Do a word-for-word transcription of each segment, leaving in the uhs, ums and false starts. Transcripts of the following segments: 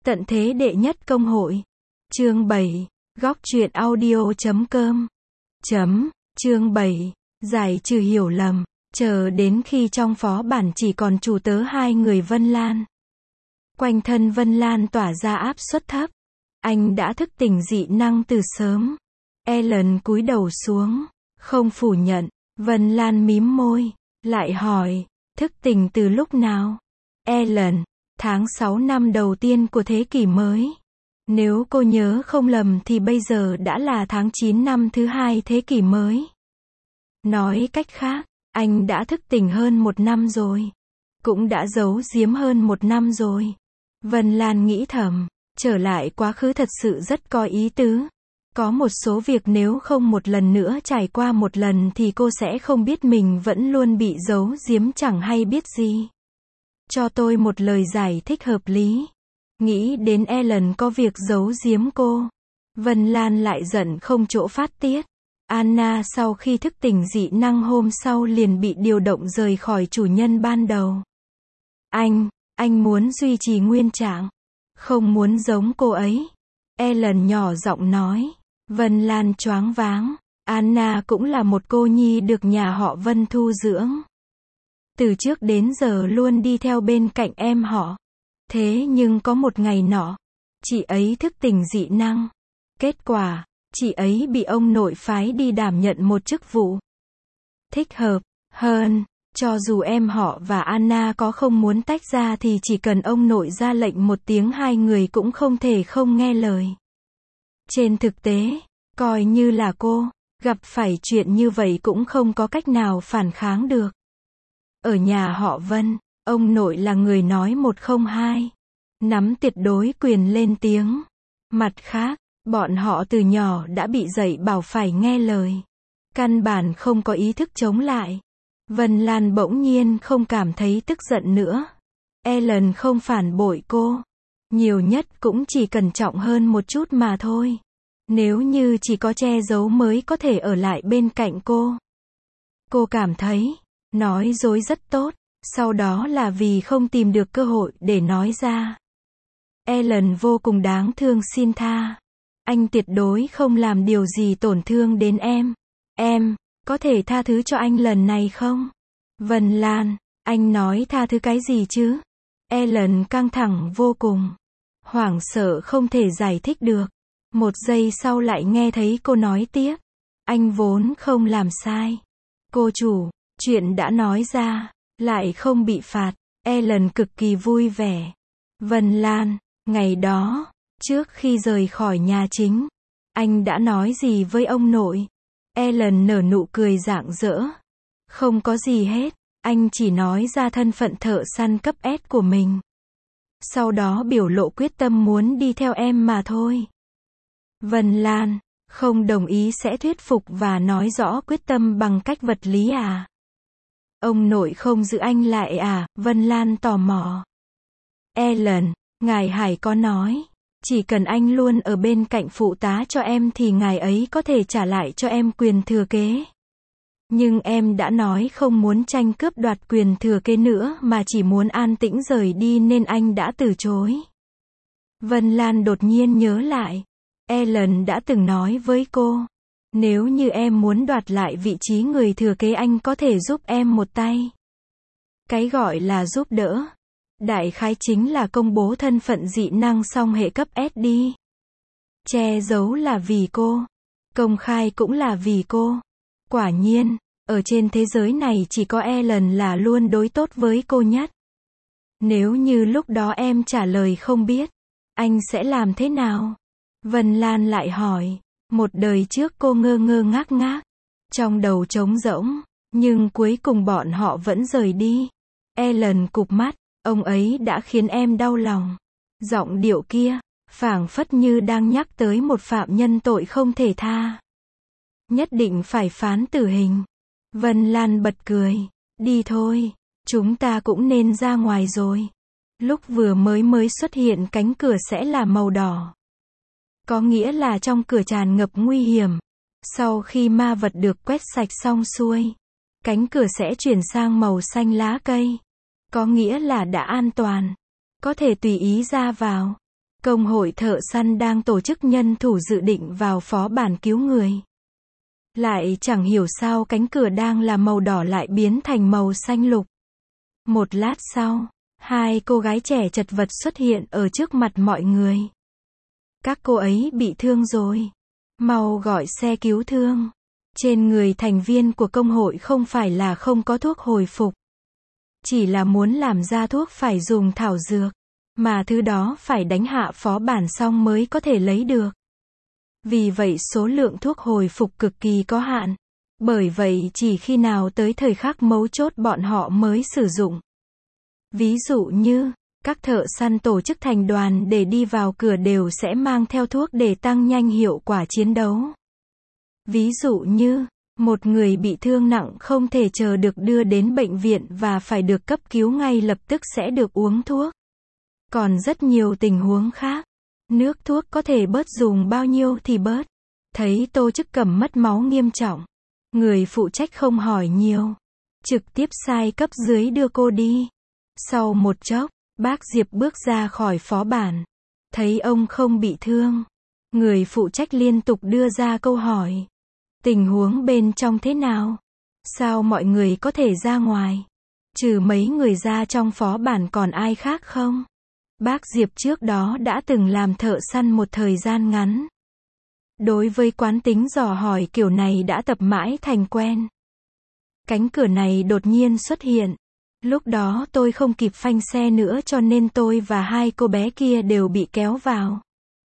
Tận thế đệ nhất công hội. Chương bảy. Góc truyện audio chấm com. Chấm. Chương bảy. Giải trừ hiểu lầm. Chờ đến khi trong phó bản chỉ còn chủ tớ hai người Vân Lan. Quanh thân Vân Lan tỏa ra áp suất thấp. Anh đã thức tỉnh dị năng từ sớm. Ellen cúi đầu xuống. Không phủ nhận. Vân Lan mím môi. Lại hỏi. Thức tỉnh từ lúc nào? Ellen. Tháng sáu năm đầu tiên của thế kỷ mới. Nếu cô nhớ không lầm thì bây giờ đã là tháng chín năm thứ hai thế kỷ mới. Nói cách khác, anh đã thức tỉnh hơn một năm rồi. Cũng đã giấu giếm hơn một năm rồi. Vân Lan nghĩ thầm, trở lại quá khứ thật sự rất có ý tứ. Có một số việc nếu không một lần nữa trải qua một lần thì cô sẽ không biết mình vẫn luôn bị giấu giếm chẳng hay biết gì. Cho tôi một lời giải thích hợp lý. Nghĩ đến Ellen có việc giấu giếm cô. Vân Lan lại giận không chỗ phát tiết. Anna sau khi thức tỉnh dị năng hôm sau liền bị điều động rời khỏi chủ nhân ban đầu. Anh, anh muốn duy trì nguyên trạng. Không muốn giống cô ấy. Ellen nhỏ giọng nói. Vân Lan choáng váng. Anna cũng là một cô nhi được nhà họ Vân thu dưỡng. Từ trước đến giờ luôn đi theo bên cạnh em họ. Thế nhưng có một ngày nọ, chị ấy thức tỉnh dị năng. Kết quả, chị ấy bị ông nội phái đi đảm nhận một chức vụ thích hợp hơn. Cho dù em họ và Anna có không muốn tách ra thì chỉ cần ông nội ra lệnh một tiếng hai người cũng không thể không nghe lời. Trên thực tế, coi như là cô, gặp phải chuyện như vậy cũng không có cách nào phản kháng được. Ở nhà họ Vân, ông nội là người nói một không hai. Nắm tuyệt đối quyền lên tiếng. Mặt khác, bọn họ từ nhỏ đã bị dạy bảo phải nghe lời. Căn bản không có ý thức chống lại. Vân Lan bỗng nhiên không cảm thấy tức giận nữa. Ellen không phản bội cô. Nhiều nhất cũng chỉ cẩn trọng hơn một chút mà thôi. Nếu như chỉ có che giấu mới có thể ở lại bên cạnh cô. Cô cảm thấy, nói dối rất tốt. Sau đó là vì không tìm được cơ hội để nói ra. Ellen vô cùng đáng thương xin tha. Anh tuyệt đối không làm điều gì tổn thương đến em. Em, có thể tha thứ cho anh lần này không? Vân Lan, anh nói tha thứ cái gì chứ? Ellen căng thẳng vô cùng. Hoảng sợ không thể giải thích được. Một giây sau lại nghe thấy cô nói tiếp. Anh vốn không làm sai. Cô chủ, chuyện đã nói ra. Lại không bị phạt. Ellen cực kỳ vui vẻ. Vân Lan, ngày đó, trước khi rời khỏi nhà chính, anh đã nói gì với ông nội? Ellen nở nụ cười rạng rỡ. Không có gì hết, anh chỉ nói ra thân phận thợ săn cấp S của mình. Sau đó biểu lộ quyết tâm muốn đi theo em mà thôi. Vân Lan, không đồng ý sẽ thuyết phục và nói rõ quyết tâm bằng cách vật lý à? Ông nội không giữ anh lại à? Vân Lan tò mò. Ellen, ngài Hải có nói, chỉ cần anh luôn ở bên cạnh phụ tá cho em thì ngài ấy có thể trả lại cho em quyền thừa kế. Nhưng em đã nói không muốn tranh cướp đoạt quyền thừa kế nữa mà chỉ muốn an tĩnh rời đi nên anh đã từ chối. Vân Lan đột nhiên nhớ lại. Ellen đã từng nói với cô. Nếu như em muốn đoạt lại vị trí người thừa kế anh có thể giúp em một tay. Cái gọi là giúp đỡ. Đại khái chính là công bố thân phận dị năng song hệ cấp S đi. Che giấu là vì cô. Công khai cũng là vì cô. Quả nhiên, ở trên thế giới này chỉ có Ellen là luôn đối tốt với cô nhất. Nếu như lúc đó em trả lời không biết, anh sẽ làm thế nào? Vân Lan lại hỏi. Một đời trước cô ngơ ngơ ngác ngác. Trong đầu trống rỗng. Nhưng cuối cùng bọn họ vẫn rời đi. Ellen cụp mắt. Ông ấy đã khiến em đau lòng. Giọng điệu kia, phảng phất như đang nhắc tới một phạm nhân tội không thể tha. Nhất định phải phán tử hình. Vân Lan bật cười. Đi thôi. Chúng ta cũng nên ra ngoài rồi. Lúc vừa mới mới xuất hiện cánh cửa sẽ là màu đỏ. Có nghĩa là trong cửa tràn ngập nguy hiểm. Sau khi ma vật được quét sạch xong xuôi, cánh cửa sẽ chuyển sang màu xanh lá cây. Có nghĩa là đã an toàn. Có thể tùy ý ra vào. Công hội thợ săn đang tổ chức nhân thủ dự định vào phó bản cứu người. Lại chẳng hiểu sao cánh cửa đang là màu đỏ lại biến thành màu xanh lục. Một lát sau, hai cô gái trẻ chật vật xuất hiện ở trước mặt mọi người. Các cô ấy bị thương rồi. Mau gọi xe cứu thương. Trên người thành viên của công hội không phải là không có thuốc hồi phục. Chỉ là muốn làm ra thuốc phải dùng thảo dược. Mà thứ đó phải đánh hạ phó bản xong mới có thể lấy được. Vì vậy số lượng thuốc hồi phục cực kỳ có hạn. Bởi vậy chỉ khi nào tới thời khắc mấu chốt bọn họ mới sử dụng. Ví dụ như, các thợ săn tổ chức thành đoàn để đi vào cửa đều sẽ mang theo thuốc để tăng nhanh hiệu quả chiến đấu. Ví dụ như, một người bị thương nặng không thể chờ được đưa đến bệnh viện và phải được cấp cứu ngay lập tức sẽ được uống thuốc. Còn rất nhiều tình huống khác. Nước thuốc có thể bớt dùng bao nhiêu thì bớt. Thấy Tô Chức Cẩm mất máu nghiêm trọng. Người phụ trách không hỏi nhiều. Trực tiếp sai cấp dưới đưa cô đi. Sau một chốc, bác Diệp bước ra khỏi phó bản. Thấy ông không bị thương. Người phụ trách liên tục đưa ra câu hỏi. Tình huống bên trong thế nào? Sao mọi người có thể ra ngoài? Trừ mấy người ra trong phó bản còn ai khác không? Bác Diệp trước đó đã từng làm thợ săn một thời gian ngắn. Đối với quán tính dò hỏi kiểu này đã tập mãi thành quen. Cánh cửa này đột nhiên xuất hiện. Lúc đó tôi không kịp phanh xe nữa cho nên tôi và hai cô bé kia đều bị kéo vào.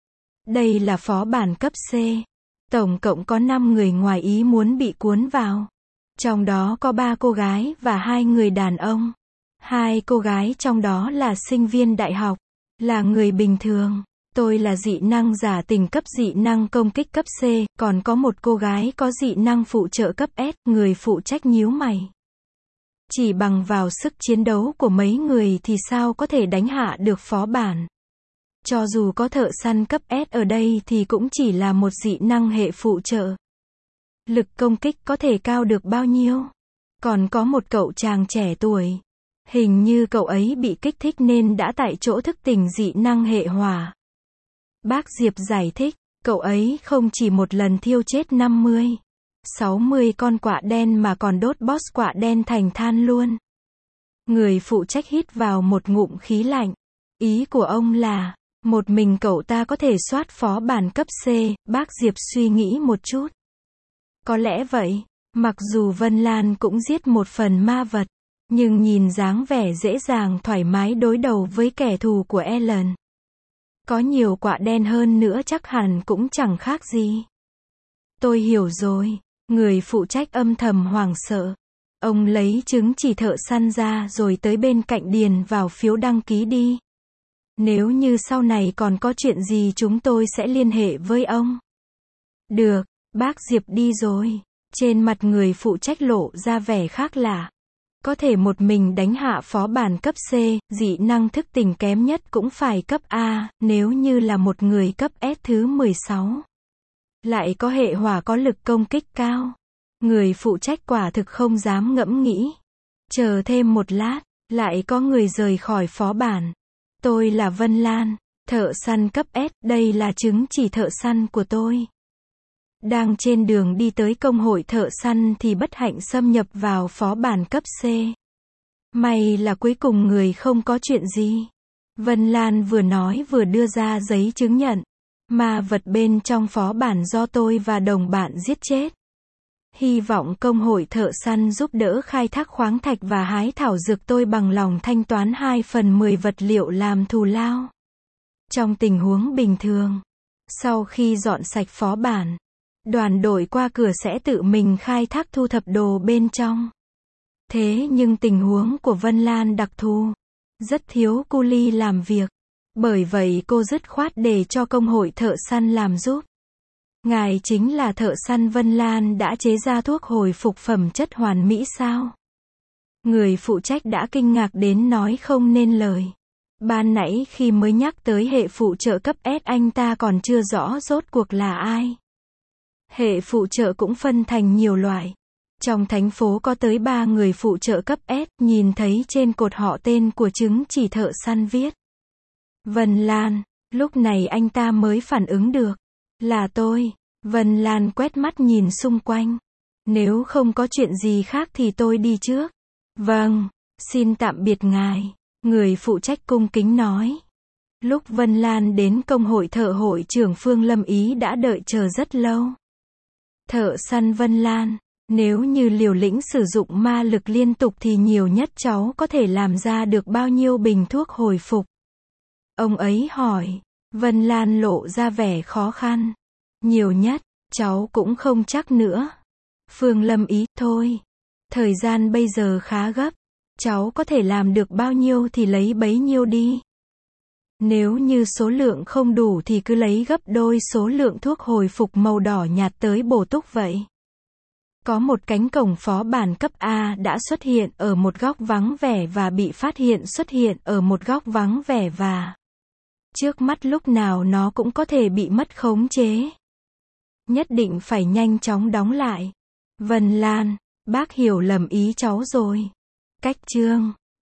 Đây là phó bản cấp C. Tổng cộng có năm người ngoài ý muốn bị cuốn vào. Trong đó có ba cô gái và hai người đàn ông. Hai cô gái trong đó là sinh viên đại học, là người bình thường. Tôi là dị năng giả tình cấp dị năng công kích cấp C, còn có một cô gái có dị năng phụ trợ cấp S, người phụ trách nhíu mày. Chỉ bằng vào sức chiến đấu của mấy người thì sao có thể đánh hạ được phó bản. Cho dù có thợ săn cấp S ở đây thì cũng chỉ là một dị năng hệ phụ trợ. Lực công kích có thể cao được bao nhiêu? Còn có một cậu chàng trẻ tuổi. Hình như cậu ấy bị kích thích nên đã tại chỗ thức tỉnh dị năng hệ hỏa. Bác Diệp giải thích, cậu ấy không chỉ một lần thiêu chết năm mươi, sáu mươi con quạ đen mà còn đốt boss quạ đen thành than luôn. Người phụ trách hít vào một ngụm khí lạnh. Ý của ông là, một mình cậu ta có thể soát phó bản cấp C, bác Diệp suy nghĩ một chút. Có lẽ vậy, mặc dù Vân Lan cũng giết một phần ma vật, nhưng nhìn dáng vẻ dễ dàng thoải mái đối đầu với kẻ thù của Ellen. Có nhiều quạ đen hơn nữa chắc hẳn cũng chẳng khác gì. Tôi hiểu rồi, người phụ trách âm thầm hoảng sợ. Ông lấy chứng chỉ thợ săn ra rồi tới bên cạnh điền vào phiếu đăng ký đi. Nếu như sau này còn có chuyện gì chúng tôi sẽ liên hệ với ông. Được, bác Diệp đi rồi. Trên mặt người phụ trách lộ ra vẻ khác lạ. Có thể một mình đánh hạ phó bản cấp C, dị năng thức tỉnh kém nhất cũng phải cấp A, nếu như là một người cấp S thứ mười sáu. Lại có hệ hỏa có lực công kích cao. Người phụ trách quả thực không dám ngẫm nghĩ. Chờ thêm một lát, lại có người rời khỏi phó bản. Tôi là Vân Lan, thợ săn cấp S, đây là chứng chỉ thợ săn của tôi. Đang trên đường đi tới công hội thợ săn thì bất hạnh xâm nhập vào phó bản cấp C. May là cuối cùng người không có chuyện gì. Vân Lan vừa nói vừa đưa ra giấy chứng nhận. Ma vật bên trong phó bản do tôi và đồng bạn giết chết. Hy vọng công hội thợ săn giúp đỡ khai thác khoáng thạch và hái thảo dược, tôi bằng lòng thanh toán hai phần mười vật liệu làm thù lao. Trong tình huống bình thường, sau khi dọn sạch phó bản, đoàn đội qua cửa sẽ tự mình khai thác thu thập đồ bên trong. Thế nhưng tình huống của Vân Lan đặc thù, rất thiếu cu li làm việc. Bởi vậy cô dứt khoát để cho công hội thợ săn làm giúp. Ngài chính là thợ săn Vân Lan đã chế ra thuốc hồi phục phẩm chất hoàn mỹ sao? Người phụ trách đã kinh ngạc đến nói không nên lời. Ban nãy khi mới nhắc tới hệ phụ trợ cấp S anh ta còn chưa rõ rốt cuộc là ai. Hệ phụ trợ cũng phân thành nhiều loại. Trong thành phố có tới ba người phụ trợ cấp S, nhìn thấy trên cột họ tên của chứng chỉ thợ săn viết Vân Lan. Lúc này anh ta mới phản ứng được. Là tôi. Vân Lan quét mắt nhìn xung quanh. Nếu không có chuyện gì khác thì tôi đi trước. Vâng, xin tạm biệt ngài. Người phụ trách cung kính nói. Lúc Vân Lan đến công hội thợ hội trưởng Phương Lâm Ý đã đợi chờ rất lâu. Thợ săn Vân Lan, nếu như liều lĩnh sử dụng ma lực liên tục thì nhiều nhất cháu có thể làm ra được bao nhiêu bình thuốc hồi phục? Ông ấy hỏi. Vân Lan lộ ra vẻ khó khăn. Nhiều nhất, cháu cũng không chắc nữa. Phương Lâm Ý, thôi. Thời gian bây giờ khá gấp. Cháu có thể làm được bao nhiêu thì lấy bấy nhiêu đi. Nếu như số lượng không đủ thì cứ lấy gấp đôi số lượng thuốc hồi phục màu đỏ nhạt tới bổ túc vậy. Có một cánh cổng phó bản cấp A đã xuất hiện ở một góc vắng vẻ và bị phát hiện xuất hiện ở một góc vắng vẻ và trước mắt lúc nào nó cũng có thể bị mất khống chế. Nhất định phải nhanh chóng đóng lại. Vân Lan, bác hiểu lầm ý cháu rồi. Cách chương